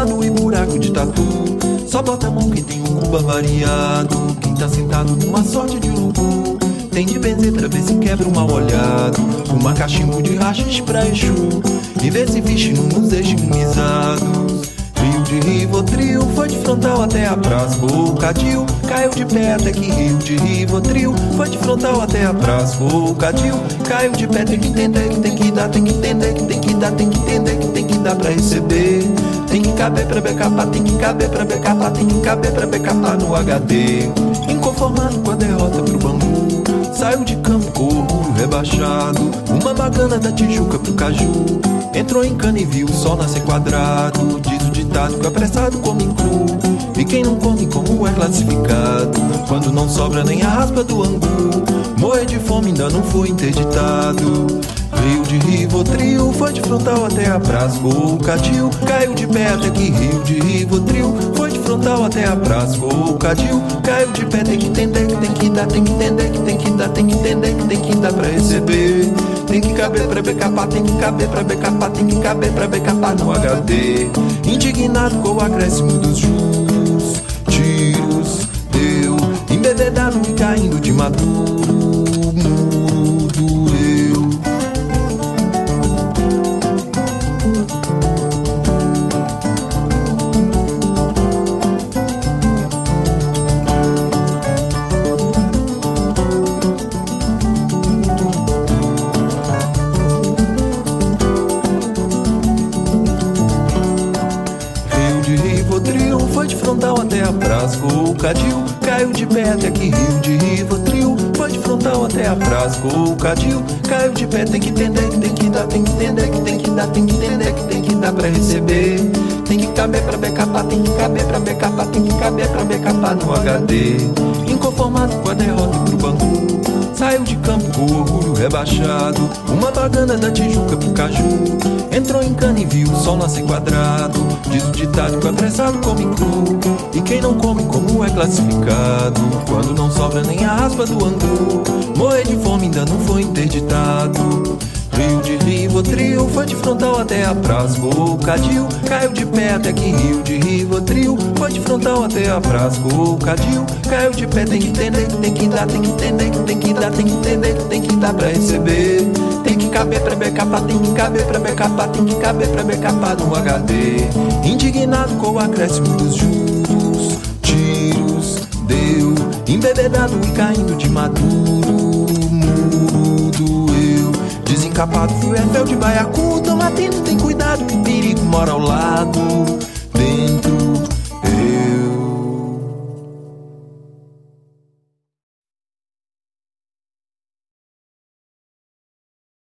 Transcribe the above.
Queimado e buraco de tatu. Só bota a mão quem tem um cuba variado. Quem tá sentado numa sorte de urubu. Tem de benzer pra ver se quebra um mal olhado. Uma cachimbo de rachis pra Exu. E ver se vixe nos esgimizados. Rio de Rivotril, foi de frontal até a praça. Cadil, caiu de pé até que Rio de Rivotril, foi de frontal até a praça. Cadil, caiu de pé, tem que entender que tem que dar, tem que entender que tem que dar, tem que entender que tem que dar pra receber. Tem que caber pra becapar, tem que caber pra becapar, tem que caber pra becapar no HD. Inconformado com a derrota pro bambu, saiu de campo, corro rebaixado. Uma bagana da Tijuca pro Caju. Entrou em cana e viu o sol nascer quadrado. Diz o ditado que apressado come cru. E quem não come como é classificado. Quando não sobra nem a raspa do angu. Morrer de fome ainda não foi interditado. Rio de Rivotril, foi de frontal até a praça. Cadil, caiu de pé até que Rio de Rivotril, foi de frontal até a praça. Cadil, caiu de pé, tem que entender que tem que dar, tem que entender que tem que dar, tem que entender que tem que dar pra receber. Tem que caber pra becapar, tem que caber pra becapar, tem que caber pra becapar no HD. Indignado com o acréscimo dos juros, tiros deu, embebedado e caindo de maduro. Muro doeu. Foi de frontal até a praça. Cadil, caiu de pé até que Rio de Rivotril, foi de frontal até a praça. Cadil, caiu de pé, tem que entender que tem que dar, tem que entender que tem que dar, tem que entender que tem que dar pra receber. Tem que caber pra becapar, tem que caber pra becapar, tem que caber pra becapar no HD. Inconformado com a derrota pro Bangu, saiu de campo com orgulho rebaixado. Uma bagana da Tijuca pro Caju. Entrou em cana e viu o sol nascer quadrado. Diz o ditado que o apressado come cru. E quem não come como é classificado. Quando não sobra nem a raspa do angu. Morrer de fome ainda não foi interditado. Rio de Rivotril, foi de frontal até a praça. Cadil, caiu de pé até que Rio de Rivotril, foi de frontal até a praça. Cadil, caiu de pé, tem que entender que tem que dar, tem que entender que tem que dar, tem que entender que tem que dar pra receber. Tem que caber pra becapar, tem que caber pra becapar, tem que caber pra becapar no HD. Indignado com o acréscimo dos juros, tiros deu, embebedado e caindo de maduro. Muro doeu. Desencapado, fio é fel de baiacu. Toma atento, tem cuidado que perigo mora ao lado.